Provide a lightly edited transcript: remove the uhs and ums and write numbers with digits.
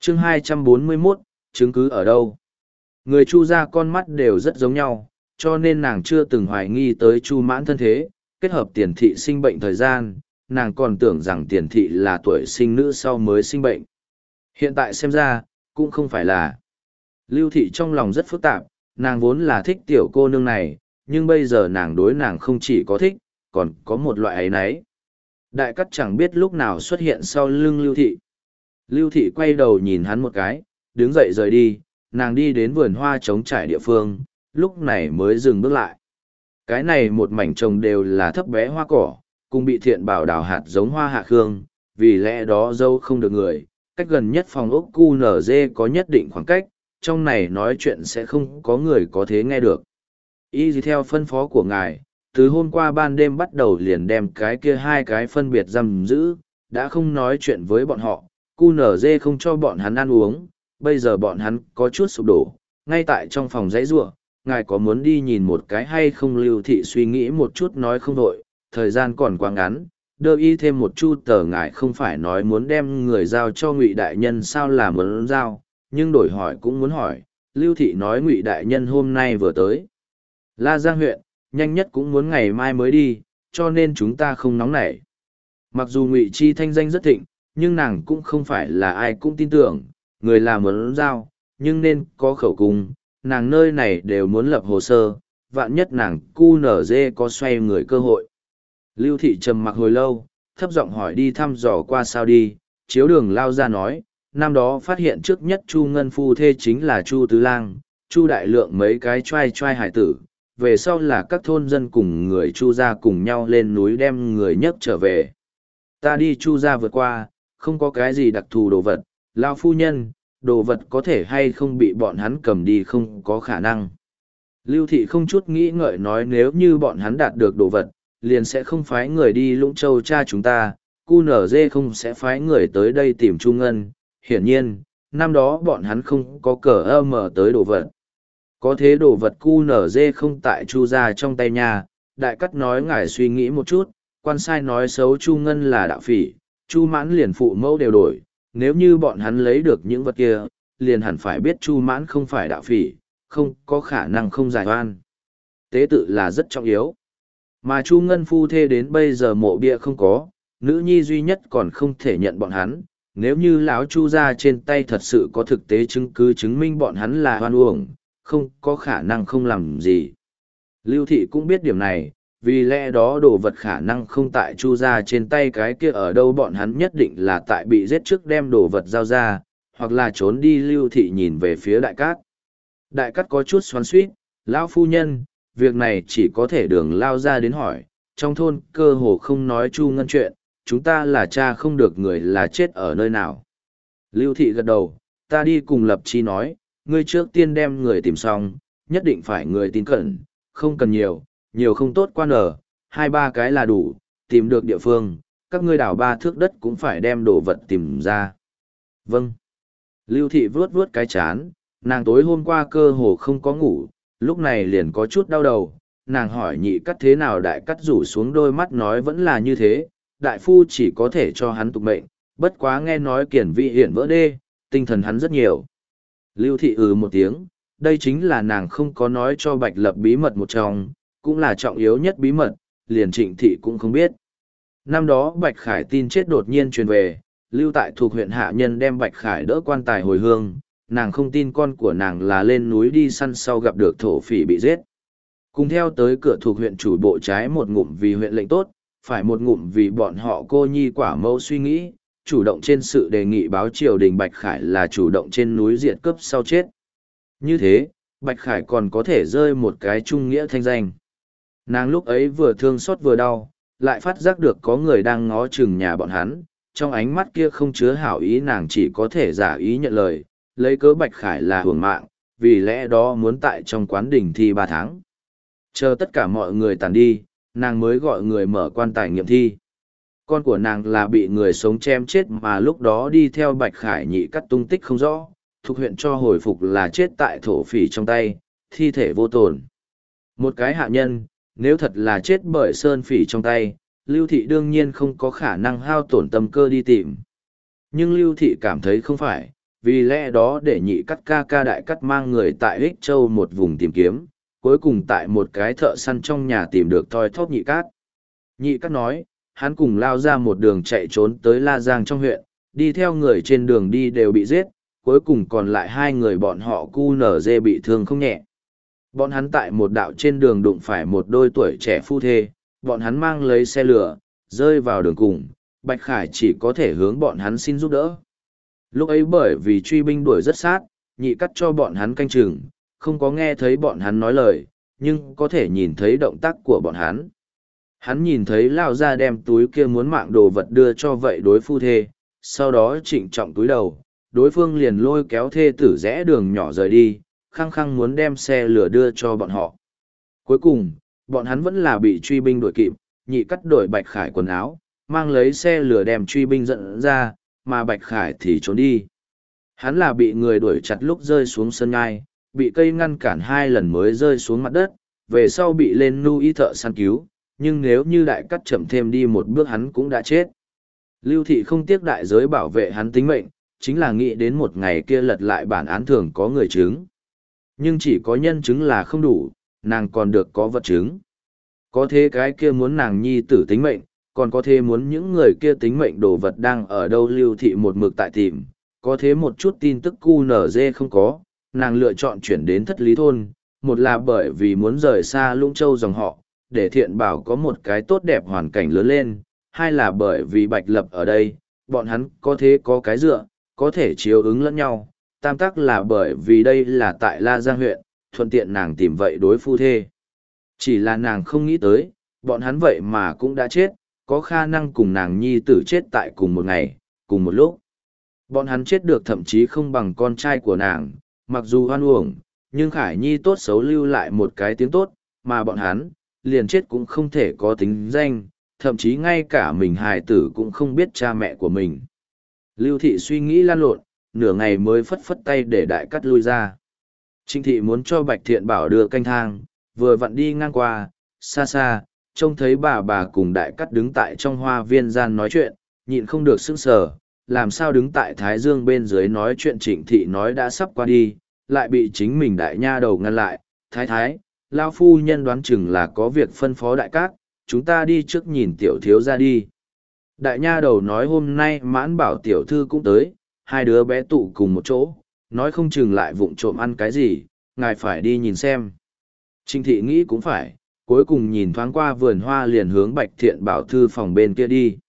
Chương 241, chứng cứ ở đâu? Người Chu gia con mắt đều rất giống nhau, cho nên nàng chưa từng hoài nghi tới Chu Mãn thân thế, kết hợp tiền thị sinh bệnh thời gian, nàng còn tưởng rằng tiền thị là tuổi sinh nữ sau mới sinh bệnh. Hiện tại xem ra, cũng không phải là. Lưu thị trong lòng rất phức tạp, nàng vốn là thích tiểu cô nương này, nhưng bây giờ nàng đối nàng không chỉ có thích, còn có một loại ấy nấy. Đại cắt chẳng biết lúc nào xuất hiện sau lưng Lưu thị. Lưu thị quay đầu nhìn hắn một cái, đứng dậy rời đi, nàng đi đến vườn hoa trống trải địa phương, lúc này mới dừng bước lại. Cái này một mảnh trồng đều là thấp bé hoa cỏ, cùng bị thiện bảo đào hạt giống hoa hạ khương, vì lẽ đó dâu không được người, cách gần nhất phòng ốc QNZ có nhất định khoảng cách, trong này nói chuyện sẽ không có người có thể nghe được. Y theo phân phó của ngài, từ hôm qua ban đêm bắt đầu liền đem cái kia hai cái phân biệt giam giữ, đã không nói chuyện với bọn họ, QNZ không cho bọn hắn ăn uống, bây giờ bọn hắn có chút sụp đổ, ngay tại trong phòng giấy rua, ngài có muốn đi nhìn một cái hay không? Lưu thị suy nghĩ một chút nói không đội, thời gian còn quá ngắn, đơ y thêm một chút tờ ngài không phải nói muốn đem người giao cho Ngụy đại nhân sao là muốn giao, nhưng đổi hỏi cũng muốn hỏi. Lưu thị nói Ngụy đại nhân hôm nay vừa tới La Giang huyện, nhanh nhất cũng muốn ngày mai mới đi, cho nên chúng ta không nóng nảy. Mặc dù Ngụy Chi thanh danh rất thịnh, nhưng nàng cũng không phải là ai cũng tin tưởng, người làm muốn giao, nhưng nên có khẩu cung, nàng nơi này đều muốn lập hồ sơ, vạn nhất nàng QNZ có xoay người cơ hội. Lưu thị trầm mặc hồi lâu, thấp giọng hỏi đi thăm dò qua sao đi, chiếu đường lao ra nói, năm đó phát hiện trước nhất Chu Ngân phu thê chính là Chu Tứ Lang, Chu Đại Lượng mấy cái trai hải tử, về sau là các thôn dân cùng người Chu gia cùng nhau lên núi đem người nhấc trở về. Ta đi Chu gia vượt qua, không có cái gì đặc thù đồ vật, lao phu nhân, đồ vật có thể hay không bị bọn hắn cầm đi không có khả năng. Lưu thị không chút nghĩ ngợi nói nếu như bọn hắn đạt được đồ vật, liền sẽ không phái người đi Lũng Châu cha chúng ta, QNZ không sẽ phái người tới đây tìm Chu Ngân. Hiển nhiên, năm đó bọn hắn không có cờ mở tới đồ vật. Có thế đồ vật QNZ không tại Chu gia trong tay nhà, đại cắt nói ngài suy nghĩ một chút, quan sai nói xấu Chu Ngân là đạo phỉ, Chu Mãn liền phụ mẫu đều đổi, nếu như bọn hắn lấy được những vật kia, liền hẳn phải biết Chu Mãn không phải đạo phỉ, không có khả năng không giải oan. Tế tự là rất trọng yếu. Mà Chu Ngân phu thê đến bây giờ mộ bia không có, nữ nhi duy nhất còn không thể nhận bọn hắn, nếu như lão Chu gia trên tay thật sự có thực tế chứng cứ chứng minh bọn hắn là hoan uổng, không có khả năng không làm gì. Lưu thị cũng biết điểm này, vì lẽ đó đồ vật khả năng không tại Chu gia trên tay cái kia ở đâu bọn hắn nhất định là tại bị giết trước đem đồ vật giao ra, hoặc là trốn đi. Lưu thị nhìn về phía đại cát. Đại cát có chút xoắn xuýt, lão phu nhân, việc này chỉ có thể đường lao ra đến hỏi, trong thôn cơ hồ không nói Chu Ngân chuyện, chúng ta là cha không được người là chết ở nơi nào. Lưu thị gật đầu, ta đi cùng Lập Chi nói, ngươi trước tiên đem người tìm xong, nhất định phải người tín cẩn, không cần nhiều, nhiều không tốt quan ở, 2-3 cái là đủ, tìm được địa phương, các ngươi đào 3 thước đất cũng phải đem đồ vật tìm ra. Vâng. Lưu thị vuốt vuốt cái chán, nàng tối hôm qua cơ hồ không có ngủ, lúc này liền có chút đau đầu, nàng hỏi nhị cắt thế nào, đại cắt rủ xuống đôi mắt nói vẫn là như thế, đại phu chỉ có thể cho hắn tục mệnh, bất quá nghe nói kiển vị hiển vỡ đê, tinh thần hắn rất nhiều. Lưu thị một tiếng, đây chính là nàng không có nói cho Bạch Lập bí mật một trong, cũng là trọng yếu nhất bí mật, liền Trịnh thị cũng không biết. Năm đó Bạch Khải tin chết đột nhiên truyền về, Lưu tại thuộc huyện hạ nhân đem Bạch Khải đỡ quan tài hồi hương, nàng không tin con của nàng là lên núi đi săn sau gặp được thổ phỉ bị giết. Cùng theo tới cửa thuộc huyện chủ bộ trái một ngụm vì huyện lệnh tốt, phải một ngụm vì bọn họ cô nhi quả mẫu suy nghĩ, chủ động trên sự đề nghị báo triều đình Bạch Khải là chủ động trên núi diệt cướp sau chết. Như thế, Bạch Khải còn có thể rơi một cái trung nghĩa thanh danh. Nàng lúc ấy vừa thương xót vừa đau, lại phát giác được có người đang ngó chừng nhà bọn hắn, trong ánh mắt kia không chứa hảo ý, nàng chỉ có thể giả ý nhận lời, lấy cớ Bạch Khải là hưởng mạng, vì lẽ đó muốn tại trong quán đình thi 3 tháng. Chờ tất cả mọi người tàn đi, nàng mới gọi người mở quan tài nghiệm thi. Con của nàng là bị người sống chém chết mà lúc đó đi theo Bạch Khải nhị cắt tung tích không rõ, thuộc huyện cho hồi phục là chết tại thổ phỉ trong tay, thi thể vô tổn. Một cái hạ nhân, nếu thật là chết bởi sơn phỉ trong tay, Lưu thị đương nhiên không có khả năng hao tổn tâm cơ đi tìm. Nhưng Lưu thị cảm thấy không phải, vì lẽ đó để nhị cắt ca ca đại cắt mang người tại Ích Châu một vùng tìm kiếm, cuối cùng tại một cái thợ săn trong nhà tìm được thoi thóp nhị cát. Nhị cát nói, hắn cùng lao ra một đường chạy trốn tới La Giang trong huyện, đi theo người trên đường đi đều bị giết, cuối cùng còn lại hai người bọn họ QNZ bị thương không nhẹ. Bọn hắn tại một đạo trên đường đụng phải một đôi tuổi trẻ phu thê, bọn hắn mang lấy xe lửa, rơi vào đường cùng, Bạch Khải chỉ có thể hướng bọn hắn xin giúp đỡ. Lúc ấy bởi vì truy binh đuổi rất sát, nhị cắt cho bọn hắn canh chừng, không có nghe thấy bọn hắn nói lời, nhưng có thể nhìn thấy động tác của bọn hắn. Hắn nhìn thấy lao ra đem túi kia muốn mạng đồ vật đưa cho vậy đối phu thê, sau đó trịnh trọng túi đầu, đối phương liền lôi kéo thê tử rẽ đường nhỏ rời đi, khăng khăng muốn đem xe lửa đưa cho bọn họ. Cuối cùng, bọn hắn vẫn là bị truy binh đuổi kịp, nhị cắt đổi Bạch Khải quần áo, mang lấy xe lửa đem truy binh dẫn ra, mà Bạch Khải thì trốn đi. Hắn là bị người đuổi chặt lúc rơi xuống sân ngai, bị cây ngăn cản 2 lần mới rơi xuống mặt đất, về sau bị lên nu y thợ săn cứu, nhưng nếu như đại cắt chậm thêm đi một bước hắn cũng đã chết. Lưu Thị không tiếc đại giới bảo vệ hắn tính mệnh, chính là nghĩ đến một ngày kia lật lại bản án thường có người chứng. Nhưng chỉ có nhân chứng là không đủ, nàng còn được có vật chứng. Có thế cái kia muốn nàng nhi tử tính mệnh, còn có thế muốn những người kia tính mệnh đồ vật đang ở đâu. Lưu Thị một mực tại tìm, có thế một chút tin tức QNZ không có, nàng lựa chọn chuyển đến Thất Lý Thôn, một là bởi vì muốn rời xa Lũng Châu dòng họ, để Thiện Bảo có một cái tốt đẹp hoàn cảnh lớn lên, hai là bởi vì Bạch Lập ở đây, bọn hắn có thế có cái dựa, có thể chiếu ứng lẫn nhau, tam tác là bởi vì đây là tại La Giang huyện, thuận tiện nàng tìm vậy đối phu thê. Chỉ là nàng không nghĩ tới, bọn hắn vậy mà cũng đã chết, có khả năng cùng nàng nhi tử chết tại cùng một ngày, cùng một lúc. Bọn hắn chết được thậm chí không bằng con trai của nàng, mặc dù hoan uổng, nhưng Khải Nhi tốt xấu lưu lại một cái tiếng tốt, mà bọn hắn, liền chết cũng không thể có tính danh, thậm chí ngay cả mình hài tử cũng không biết cha mẹ của mình. Lưu Thị suy nghĩ lan lộn, nửa ngày mới phất phất tay để đại cắt lui ra. Trịnh Thị muốn cho Bạch Thiện Bảo đưa canh thang, vừa vặn đi ngang qua, xa xa, trông thấy bà cùng đại cắt đứng tại trong hoa viên gian nói chuyện, nhịn không được sững sờ, làm sao đứng tại Thái Dương bên dưới nói chuyện. Trịnh Thị nói đã sắp qua đi, lại bị chính mình đại nha đầu ngăn lại. Thái, lao phu nhân đoán chừng là có việc phân phó đại cát, chúng ta đi trước nhìn tiểu thiếu ra đi. Đại nha đầu nói hôm nay Mãn Bảo tiểu thư cũng tới, hai đứa bé tụ cùng một chỗ, nói không chừng lại vụng trộm ăn cái gì, ngài phải đi nhìn xem. Trịnh Thị nghĩ cũng phải, cuối cùng nhìn thoáng qua vườn hoa liền hướng Bạch Thiện Bảo thư phòng bên kia đi.